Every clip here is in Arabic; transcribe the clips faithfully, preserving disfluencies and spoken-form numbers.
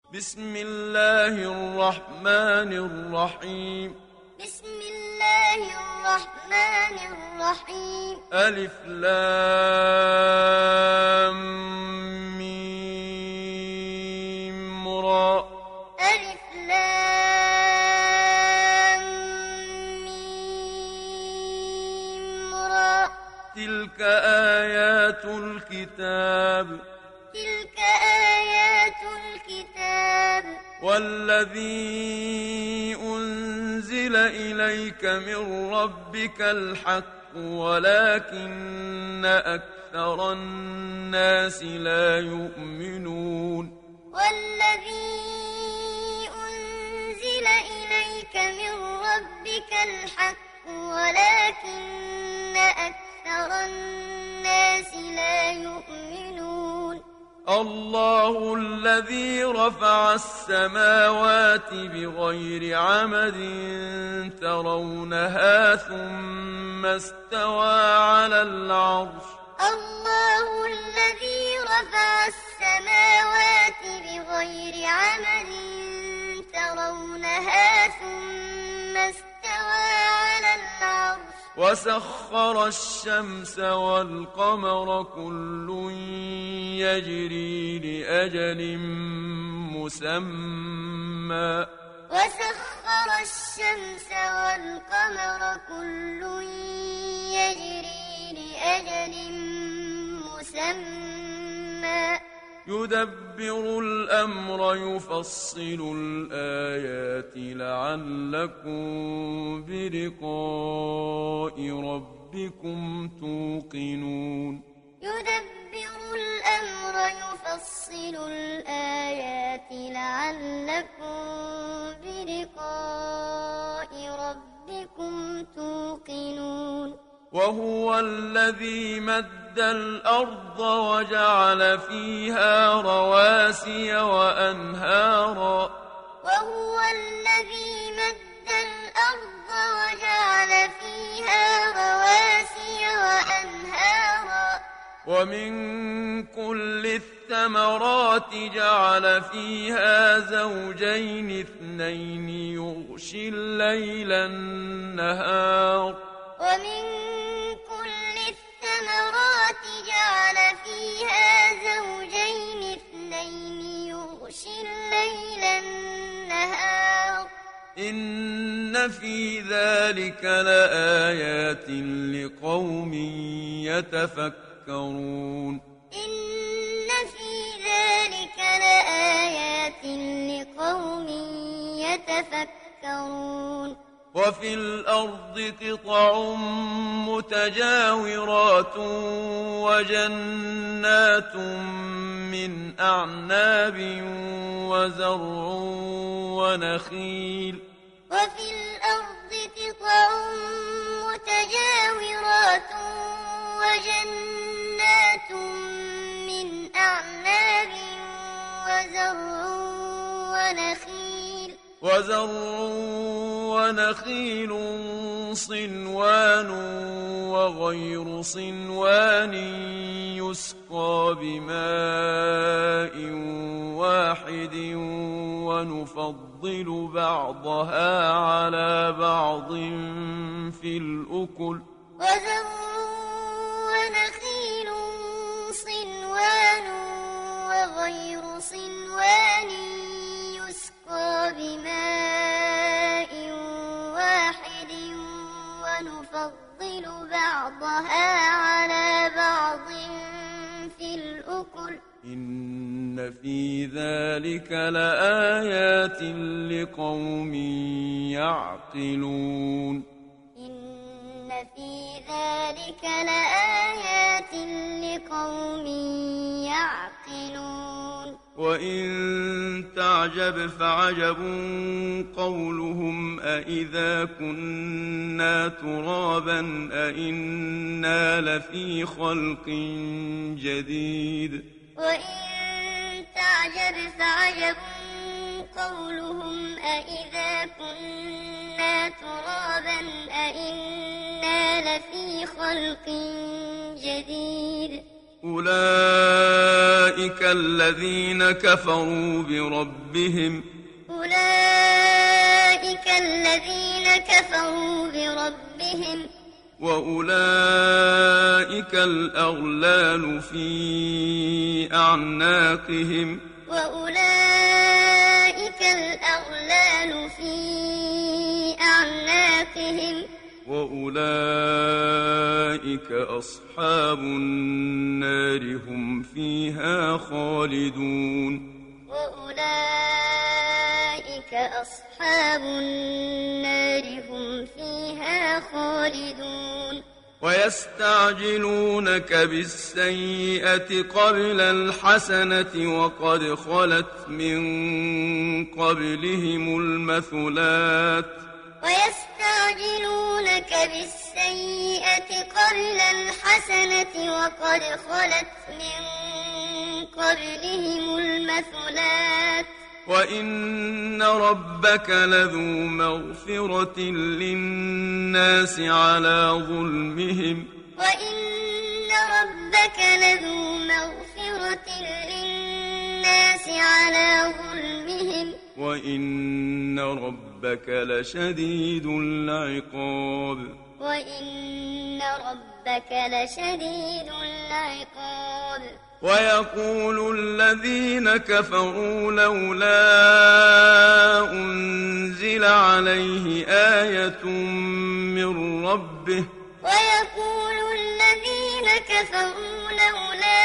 بسم الله الرحمن الرحيم بسم الله الرحمن الرحيم ألف لام ميم را ألف لام ميم را تلك آيات الكتاب تلك آيات الكتاب والذي أنزل إليك من ربك الحق ولكن أكثر الناس لا يؤمنون والذي أنزل إليك من ربك الحق ولكن أكثر الناس لا يؤمنون الله الذي رفع السماوات بغير عمد ترونها ثم استوى على العرش الله الذي رفع السماوات بغير عمد ترونها ثم استوى على العرش وسخر الشمس والقمر كل يجري لأجل مسمى وسخر الشمس والقمر كل يجري لأجل مسمى يدبر الأمر يفصل الآيات لعلكم بلقاء ربكم توقنون يدبر الأمر يفصل الآيات لعلكم بلقاء ربكم توقنون وهو الذي مد الأرض وجعل فيها رواسي وأنهارا وهو الذي مد الأرض وجعل فيها رواسي وأنهارا ومن كل الثمرات جعل فيها زوجين اثنين يغشي الليل النهار ومن كل الثمرات جعل فيها زوجين اثنين يغشي الليل النهار إن في ذلك لآيات لقوم يتفكرون إن في ذلك لآيات لقوم يتفكرون وفي الأرض قطع متجاورات وجنات من أعناب وزرع ونخيل وفي الأرض قطع متجاورات وجنات من أعناب وزرع ونخيل وزرع ونخيل صنوان وغير صنوان يسقى بماء واحد ونفضل بعضها على بعض في الأكل وزرع ونخيل صنوان وغير صنوان يسقى بماء واحد ونفضل بعضها على بعض في الأكل إن في ذلك لآيات لقوم يعقلون إن في ذلك لآيات لقوم يعقلون وإن تعجب فعجب قولهم أإذا كنا ترابا أإنا لفي خلق جديد وإن تعجب فعجب قولهم أإذا كنا ترابا أإنا لفي خلق جديد أولئك أولئك الذين كفروا بربهم أولئك الذين كفروا بربهم وأولئك الأغلال في أعناقهم وأولئك الأغلال في أعناقهم وأولئك أصحاب النار هم فيها خالدون وأولئك أصحاب النار هم فيها خالدون ويستعجلونك بالسيئة قبل الحسنة وقد خلت من قبلهم المثلات ويستعجلونك بالسيئة قبل الحسنة وقد خلت من قبلهم المثلات وإن ربك لذو مغفرة للناس على ظلمهم وإن ربك لذو مغفرة للناس على ظلمهم وإن ربك لشديد العقاب وإن ربك لشديد العقاب ويقول الذين كفروا لولا أنزل عليه آية من ربه ويقول الذين كفروا لولا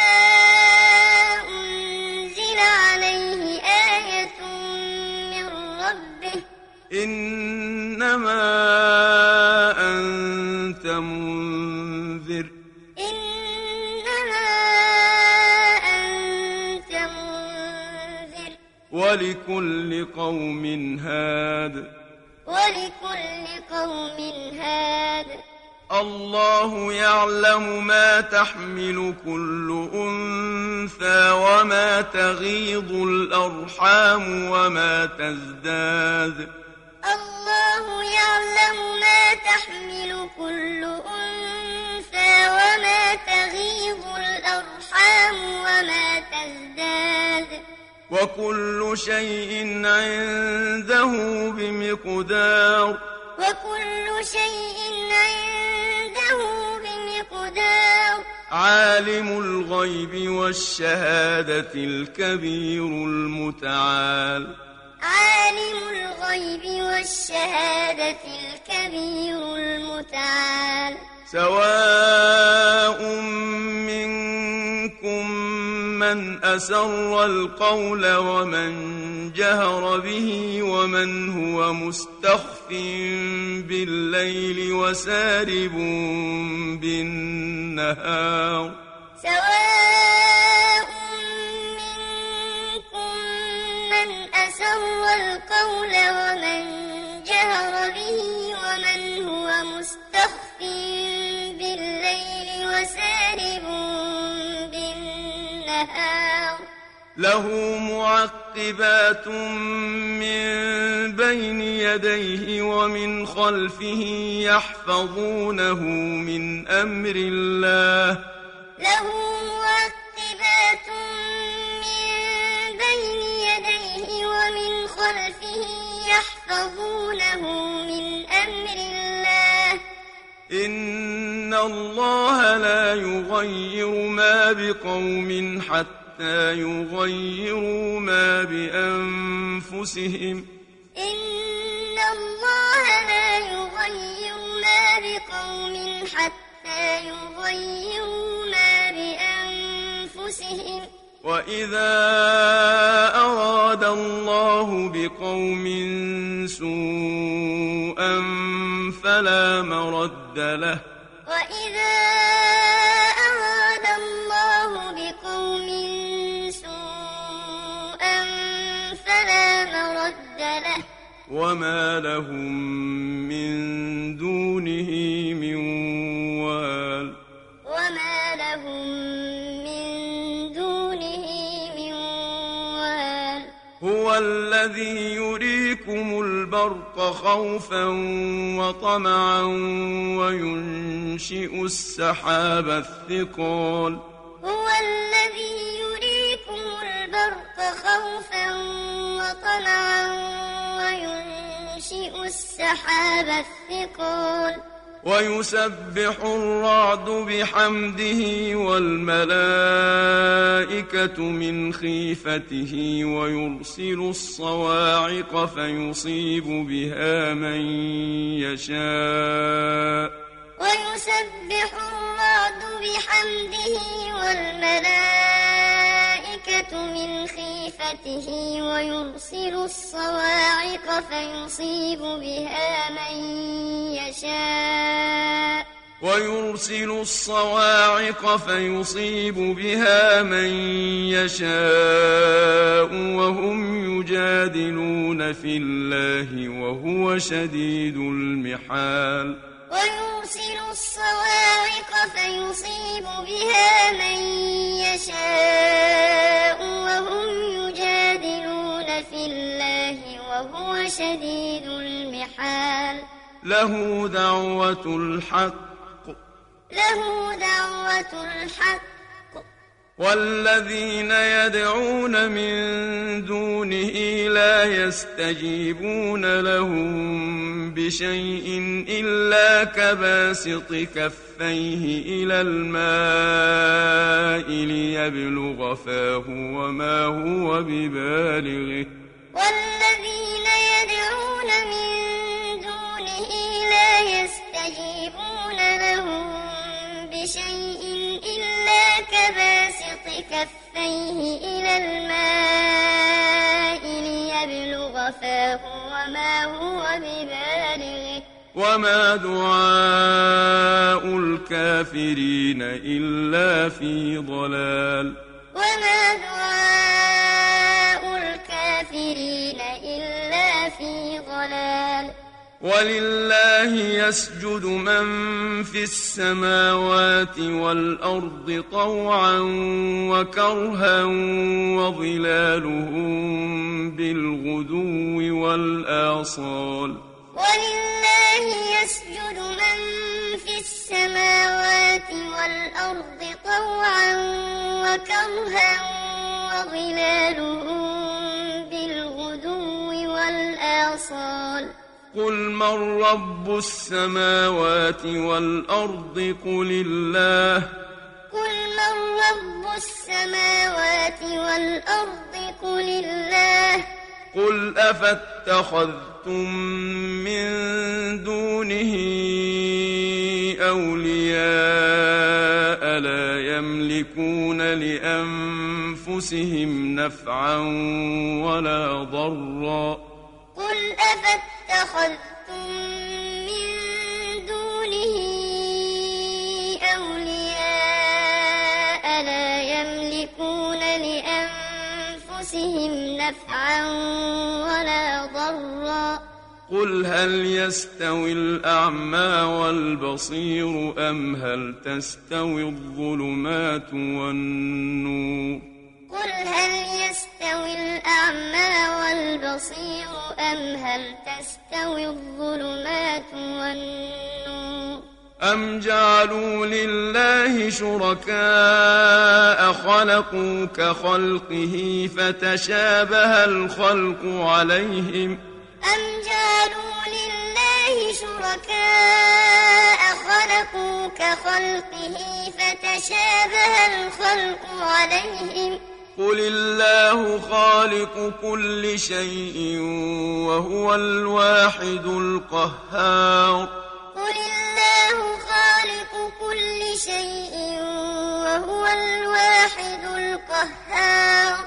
أنزل عليه آية من ربه إنما أنت منذر إنما أنت منذر ولكل قوم هاد ولكل قوم هاد الله يعلم ما تحمل كل أنثى وما تغيض الأرحام وما تزداد الله يعلم ما تحمل كل أنثى وما تغيض الأرحام وما تزداد وكل شيء عنده بمقدار وكل شيء عنده بمقدار عالم الغيب والشهادة الكبير المتعال عالم الغيب والشهادة الكبير المتعال سواء منكم من أسر القول ومن جهر به ومن هو مستخف بالليل وسارب بالنهار سواء منكم من أسر القول ومن جهر به ومن هو مستخف بالليل وسارب بالنهار له معقبات من بين يديه ومن خلفه يحفظونه من أمر الله له معقبات من بين يديه ومن خلفه يحفظونه من أمر الله إن الله لا يغير ما بقوم حتى حتى يغيروا ما بأنفسهم إن الله لا يغير ما بقوم حتى يغيروا ما بأنفسهم وإذا أراد الله بقوم سوءا فلا مرد له وإذا أراد الله بقوم سوءا فلا مرد له وما لهم من دونه من وال وما لهم من دونه من وال هو الذي يريكم البرق خوفا وطمعا وينشئ السحاب الثقال هو الذي يريكم خوفا وطمعا وينشئ السحاب الثقال ويسبح الرعد بحمده والملائكة من خيفته ويرسل الصواعق فيصيب بها من يشاء ويسبح الرعد بحمده والملائكة من خيفته ويرسل الصواعق فيصيب بها من يشاء ويرسل الصواعق فيصيب بها من يشاء وهم يجادلون في الله وهو شديد المحال ويرسل الصواعق فيصيب بها من يشاء وهم يجادلون في الله وهو شديد المحال له دعوة الحق له دعوة الحق والذين يدعون من دونه لا يستجيبون لهم بشيء إلا كباسط كفيه إلى الماء ليبلغ فاه وما هو ببالغه والذين يدعون من دونه لا يستجيبون لهم بشيء إلا كباسط كفيه إلى الماء ليبلغ فاه وما هو ببالغه وما دعاء الكافرين إلا في ضلال وما دعاء الكافرين إلا في ضلال ولله يسجد من في السماوات والأرض طوعا وكرها وظلالهم بالغدو والآصال ولله يسجد من في السماوات والأرض طوعا وكرها وظلالهم بالغدو والآصال قل من رب السماوات والأرض قل الله قل من رب السماوات والأرض قل الله قل أفاتخذتم من دونه أولياء لا يملكون لأنفسهم نفعا ولا ضرا قل أفاتخذتم من دونه أولياء لا يملكون لأنفسهم نفعا ولا ضرا قل هل يستوي الأعمى والبصير أم هل تستوي الظلمات والنور قل هل يستوي الأعمى والبصير أم هل تستوي الظلمات والنور أم جعلوا لله شركاء خلقوا كخلقه فتشابه الخلق عليهم أم جعلوا لله شركاء خلقوا كخلقه فتشابه الخلق عليهم قل الله خالق كل شيء وهو الواحد القهار قل الله خالق كل شيء وهو الواحد القهار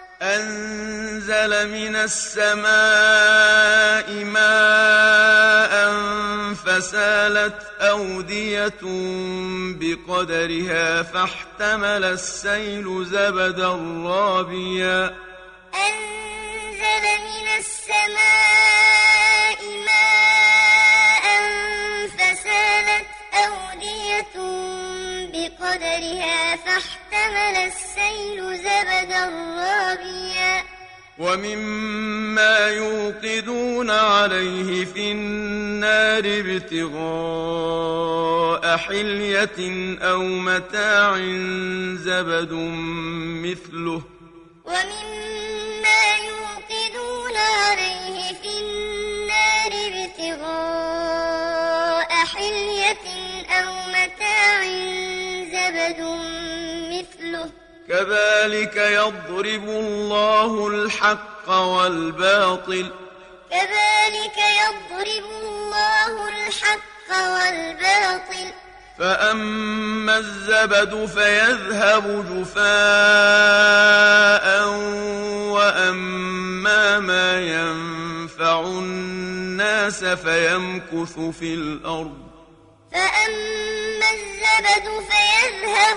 أنزل من السماء ماء فسالت أودية بقدرها فاحتمل السيل زبدا رابيا أنزل من السماء ماء فسالت أودية بقدرها فاحتمل السيل زبدا رابيا ومما يوقدون عليه في النار ابتغاء حلية أو متاع زبد مثله ومما كذلك يضرب الله الحق والباطل كذلك يضرب الله الحق والباطل فأما الزبد فيذهب جفاء وأما ما ينفع الناس فيمكث في الأرض فأما الزبد فيذهب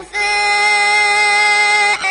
جفاء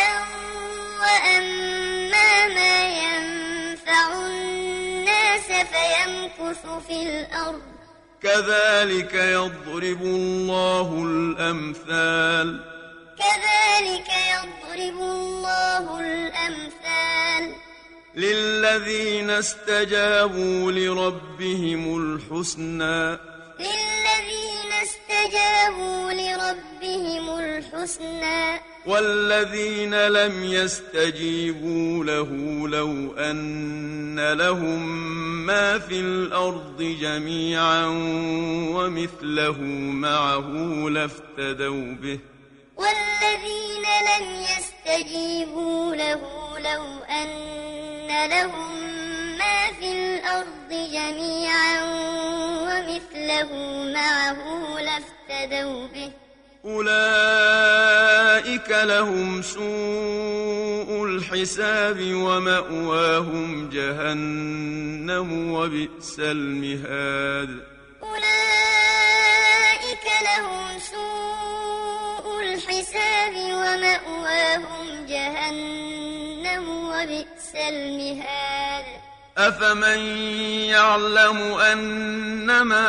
وأما ما ينفع الناس فيمكث في الأرض كذلك يضرب الله الأمثال كذلك يضرب الله الأمثال للذين استجابوا لربهم الحسنى للذين استجابوا لربهم الحسنى والذين لم يستجيبوا له لو أن لهم ما في الأرض جميعا ومثله معه لافتدوا به والذين لم يستجيبوا له لو أن لهم ما في الأرض جميعا ومثله معه لافتدوا به أولئك لهم سوء الحساب ومأواهم جهنم وبئس المهاد أولئك لهم سوء الحساب ومأواهم جهنم وبئس المهاد أفمن يعلم أنما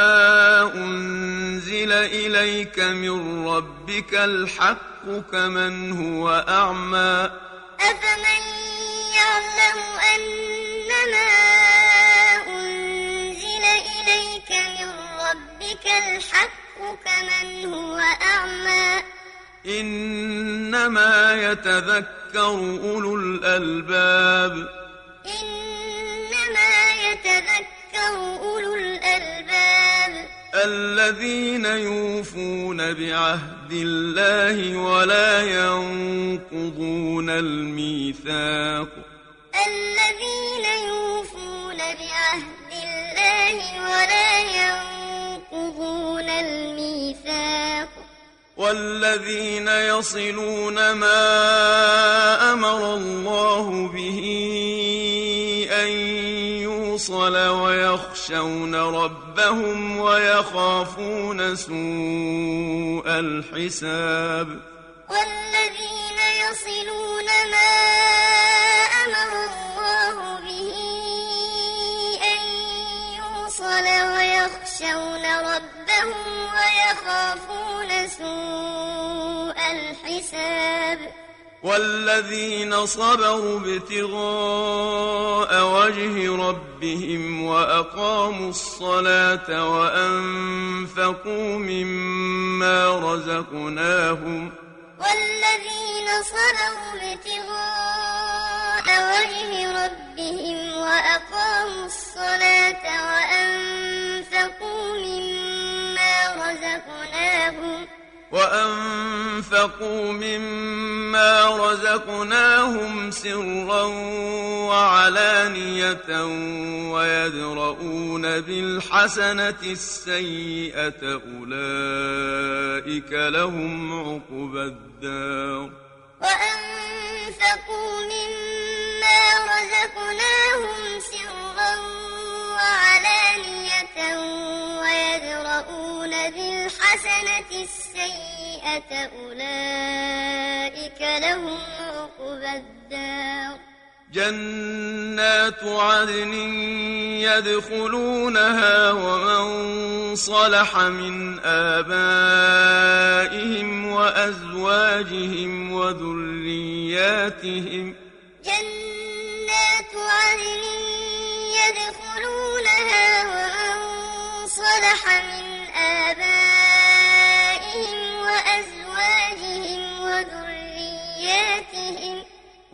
أنزل إليك من ربك الحق كمن هو أعمى أفمن يعلم أنما أنزل إليك من ربك الحق كمن هو أعمى إنما يتذكر أولو الألباب إنما يتذكر أولو الألباب الذين يوفون بعهد الله ولا ينقضون الميثاق الذين يوفون بعهد الله ولا ينقضون الميثاق والذين يصلون ما أمر الله به أن يوصل ويخشون ربهم ويخافون سوء الحساب والذين يصلون ما أمر الله به أن يوصل ويخشون ربهم ويخافون سوء الحساب والذين صبروا ابتغاء وجه ربهم وأقاموا الصلاة وأنفقوا مما رزقناهم والذين صبروا ابتغاء وجه ربهم وأقاموا الصلاة وأنفقوا مما رزقناهم وأنفقوا مما رزقناهم سرا وعلانية ويدرؤون بالحسنة السيئة أولئك لهم عقبى الدار وأنفقوا مما رزقناهم سرا وعلانية ويدرؤون بالحسنة السيئة أولئك لهم عقبى الدار جنات عدن يدخلونها ومن صلح من آبائهم وأزواجهم وذرياتهم جنات عدن يدخلونها ومن صلح من آبائهم وأزواجهم وذرياتهم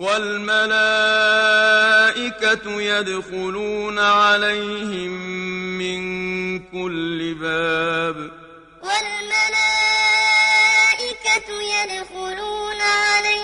والملائكة يدخلون عليهم من كل باب والملائكة يدخلون عليهم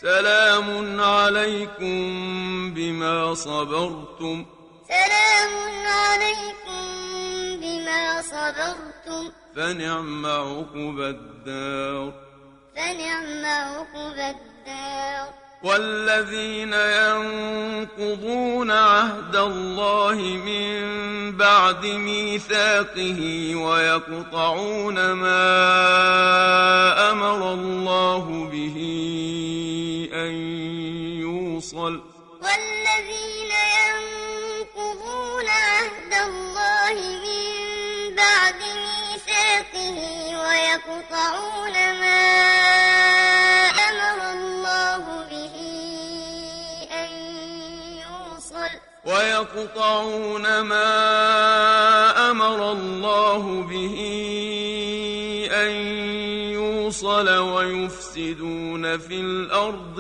سلام عليكم بما صبرتم سلام عليكم بما صبرتم فنعم عقبى الدار فنعم عقبى الدار والذين ينقضون عهد الله من بعد ميثاقه ويقطعون ما أمر الله به أن يوصل والذين ينقضون عهد الله من بعد ميثاقه ويقطعون ما أمر الله به أن يوصل ويقطعون ما أمر الله به أن يوصل ويفسدون في الأرض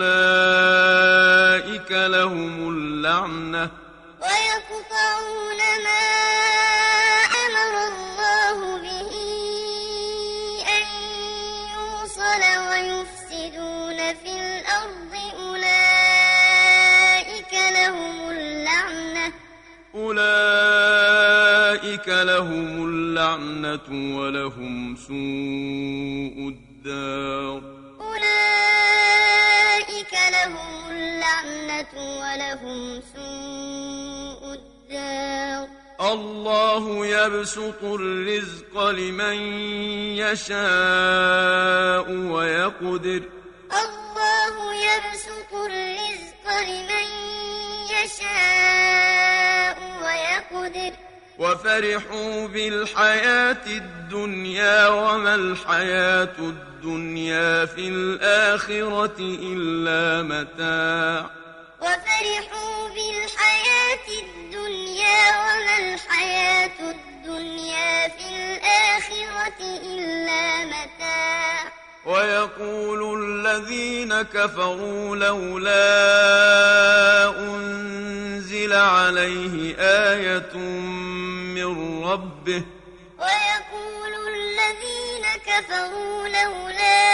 أولئك لهم اللعنة ويقطعون ما أمر الله به أن يوصل ويفسدون في الأرض أولئك لهم اللعنة أولئك لهم اللعنة ولهم سوء الدار أولئك لهم اللعنة ولهم سوء الدار الله يبسط الرزق لمن يشاء ويقدر الله يبسط الرزق لمن يشاء ويقدر وفرحوا بالحياة الدنيا وما الحياة الدنيا في الآخرة إلا متاع وفرحوا بالحياة الدنيا وما الحياة الدنيا في الآخرة إلا متاع ويقول الذين كفروا لولا أنزل عليه آية من ربه ويقول الذين كفروا لولا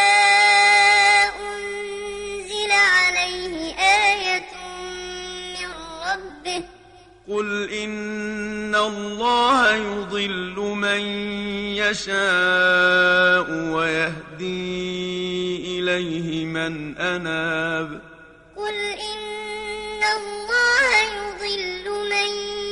أنزل عليه آية من ربه قل إن الله يضل من يشاء ويهدي إليه من أناب قل إن الله يضل من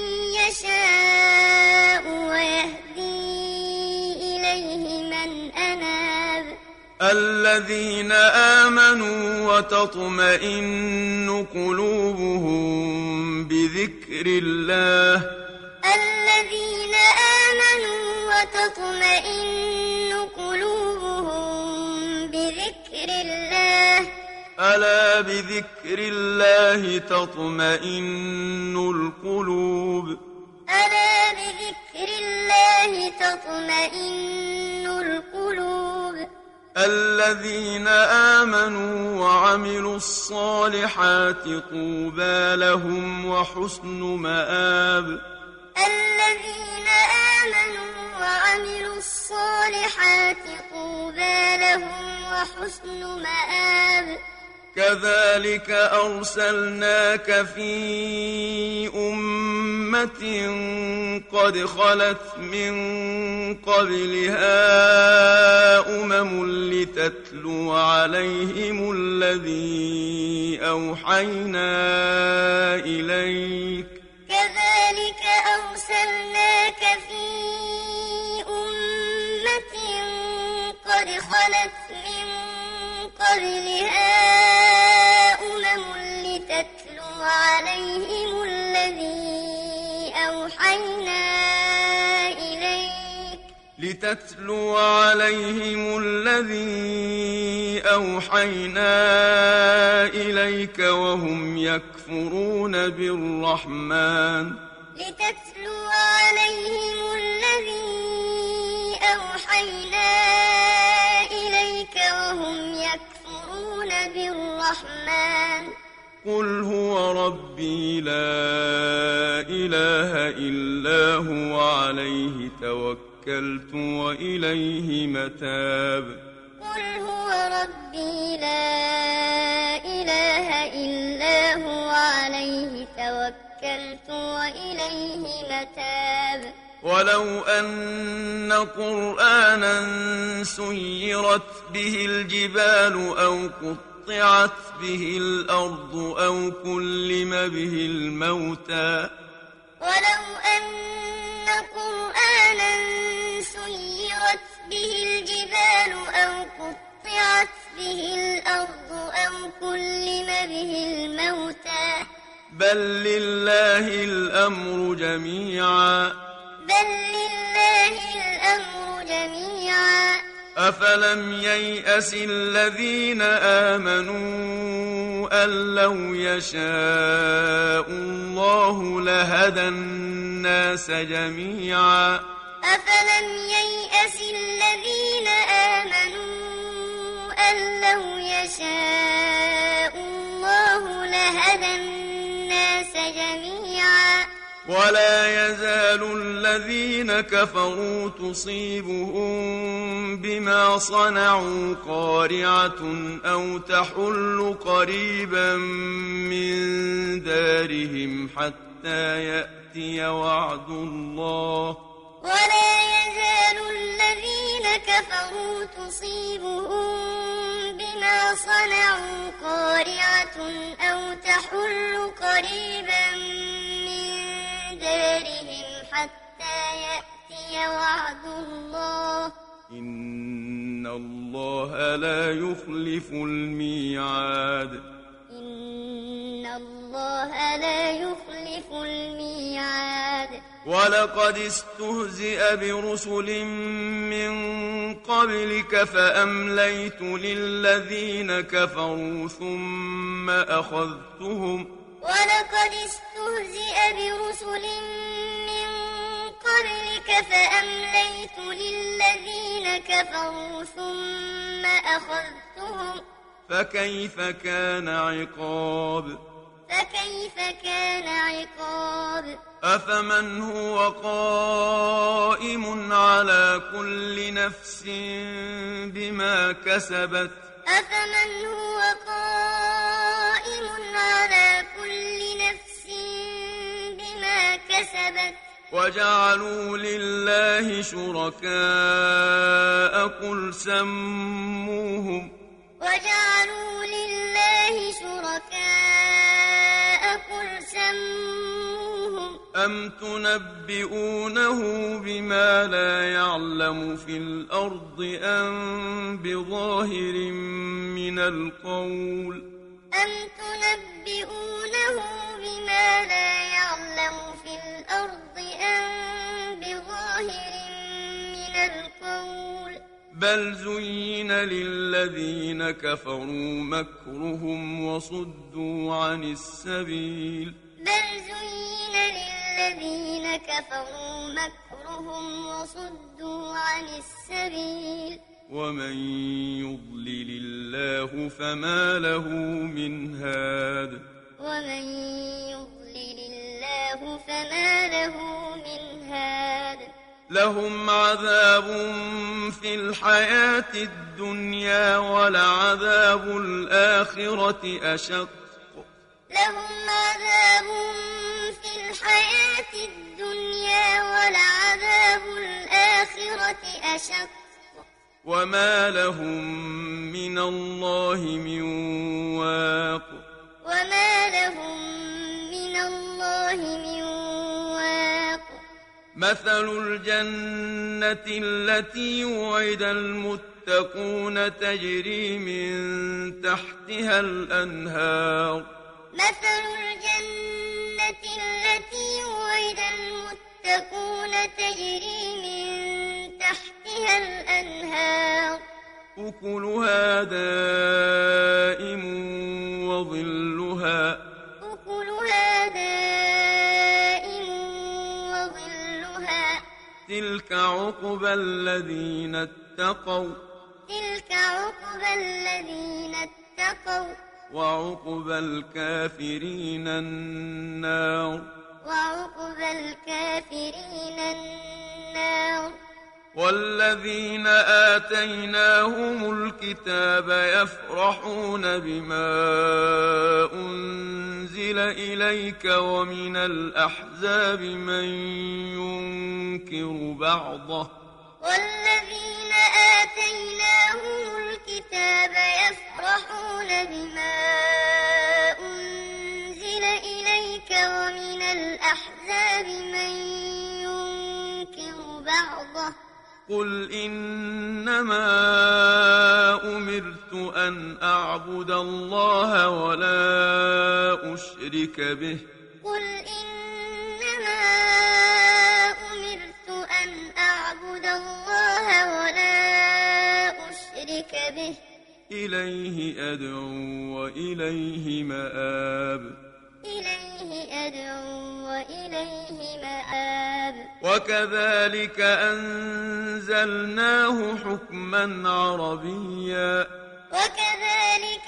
يشاء ويهدي إليه من أناب الذين آمنوا وتطمئن قلوبهم بذكر الله الذين آمنوا وتطمئن قلوبهم بذكر الله ألا بذكر الله تطمئن القلوب ألا بذكر الله تطمئن القلوب الذين آمنوا وعملوا الصالحات طوبى لهم وحسن مآب الذين آمنوا وعملوا الصالحات طوبى لهم وحسن مآب كذلك أرسلناك في أمة قد خلت من قبلها أمم لتتلو عليهم الذي أوحينا إليك كذلك أرسلناك في أمة قد خلت من قبلها أمم لتتلو عليهم الذي أوحينا إليك لتتلو عليهم الذي أوحينا إليك وهم يكفرون بالرحمن لتتلو عليهم الذي أوحينا إليك وهم يكفرون بالرحمن قل هو ربي لا إله إلا هو عليه توكلت وإليه متاب قل هو ربي لا إليه متاب ولو أن قرآنا سيرت به الجبال أو قطعت به الأرض أو كلم به الموتى ولو أن قرآنا سيرت به الجبال أو قطعت به الأرض أو كلم به الموتى بل لله الأمر جميعا بل لله الأمر جميعا أفلم ييأس الذين آمنوا أن لو يشاء الله لهدى الناس جميعا أفلم ييأس الذين آمنوا أن لو يشاء الله لهدى الناس جميعا ولا يزال الذين كفروا تصيبهم بما صنعوا قارعة أو تحل قريبا من دارهم حتى يأتي وعد الله ولا يزال الذين كفروا تصيبهم بما صنعوا قارعة أو تحل قريبا من دارهم حتى يأتي وعد الله إن الله لا يخلف الميعاد إن الله لا يخلف الميعاد ولقد استهزئ برسل من قبلك فأمليت للذين كفروا ثم أخذتهم ولقد استهزئ برسل من قبلك فأمليت للذين كفروا ثم أخذتهم فكيف كان عقاب فكيف كان عقاب أفمن هو قائم على كل نفس بما كسبت أفمن هو قائم على كل نفس بما كسبت وجعلوا لله شركاء قل سموهم وجعلوا لله شركاء قل سموهم أم تنبئونه بما لا يعلم في الأرض أم بظاهر من القول أم تنبئونه بما لا يعلم في الأرض أم بظاهر من القول بل زين للذين كفروا مكرهم وصدوا عن السبيل بل زين للذين كفروا مكرهم وصدوا عن السبيل ومن يضلل الله فما له من هاد ومن يضلل الله فما له من هاد لهم عذاب في الحياة الدنيا ولعذاب الآخرة أشق لهم عذاب في الحياة الدنيا ولعذاب الآخرة أشق وما لهم من الله من واق وما لهم من الله من واق مثل الجنة التي وعد المتقون تجري من تحتها الأنهار مثل الجنة التي وعد المتقون تجري من تحتها الأنهار أكلها دائم وظلها أكلها دائم وظلها تلك عقبى الذين اتقوا تلك عقبى الذين اتقوا وعقبى الكافرين النار وعقبى الكافرين النار والذين آتيناهم الكتاب يفرحون بما أنزل أنزل إليك ومن الأحزاب من ينكر بعضه والذين آتيناهم الكتاب يفرحون بما أنزل إليك ومن الأحزاب من ينكر بعضه قل إنما أمرت أن أعبد الله ولا أشرك به قل إنما أمرت أن أعبد الله ولا أشرك به إليه أدعو وإليه مآب إليه أدعو وإليه مآب وكذلك أنزلناه حكما عربيا وكذلك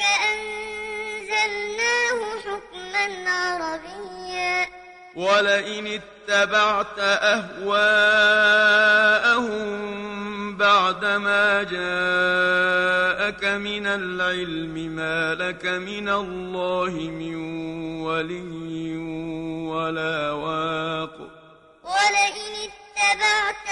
أنزلناه حكما عربيا ولئن اتبعت أهواءهم بعدما جاءك من العلم ما لك من الله من ولي ولا واق ولئن اتبعت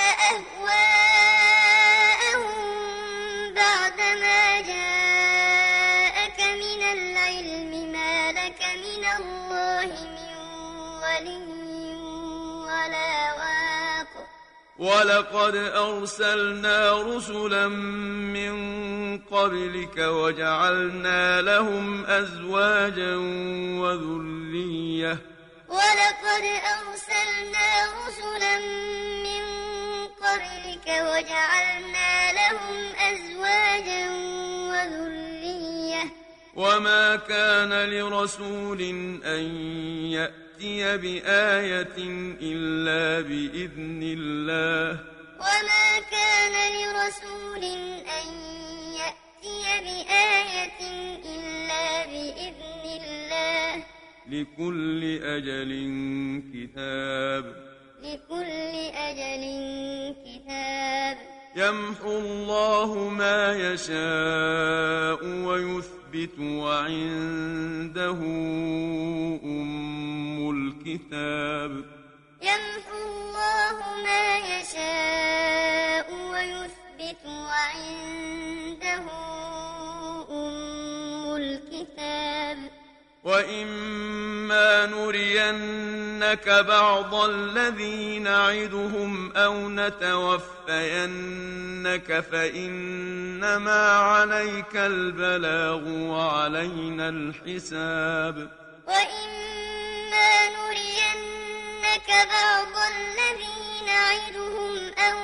أهواءهم بعدما جاءك من العلم ما لك من الله من ولي ولا واق ولقد أرسلنا رسلا من قبلك وجعلنا لهم أزواجا وذرية ولقد أرسلنا رسلا من قبلك وجعلنا لهم أزواجا وذرية وما كان لرسول أن يأتي بآية إلا بإذن الله وما كان لرسول أن يأتي بآية إلا بإذن الله لكل أجل كتاب لكل أجل كتاب يمحو الله ما يشاء ويثبت وعنده أم الكتاب يمحو الله ما يشاء ويثبت وعنده أم الكتاب وإما نرينك بعض الذي نعدهم أو نتوفينك فإنما عليك البلاغ وعلينا الحساب وإما نرينك بعض الذي نعدهم أو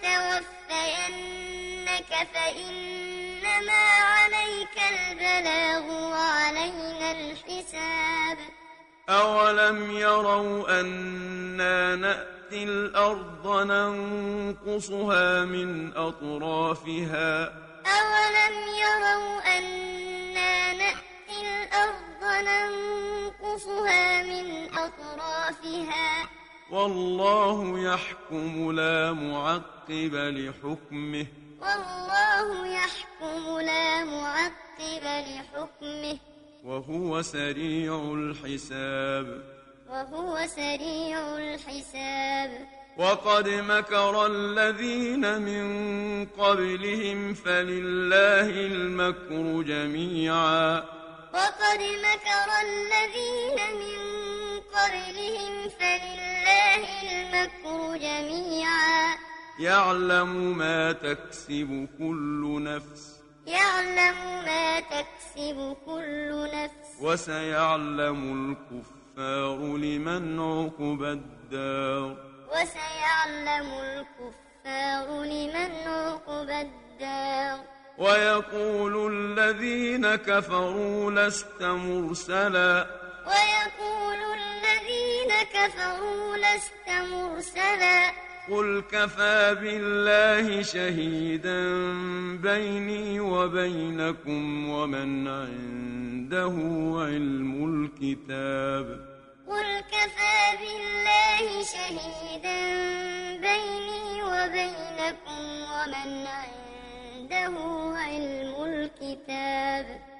نتوفينك فإنما عليك البلاغ وعلينا الحساب أولم يروا أنا نأتي الأرض ننقصها من أطرافها أولم يروا أنا نأتي الأرض ننقصها من أطرافها والله يحكم لا معقب لحكمه والله يحكم لا معقب لحكمه وهو سريع الحساب وهو سريع الحساب وقد مكر الذين من قبلهم فلله المكر جميعا وقد مكر الذين من قبلهم فلله المكر جميعا يعلم ما تكسب كل نفس يعلم ما تكسب كل نفس وسيعلم الكفار لمن عقبى الدار وسيعلم الكفار لمن عقبى الدار ويقول الذين كفروا لست مرسلا ويقول الذين كفروا لست مرسلا قل كفى بالله شهيدا بيني وبينكم ومن عنده علم الكتاب قل كفى بالله شهيدا بيني وبينكم ومن عنده علم الكتاب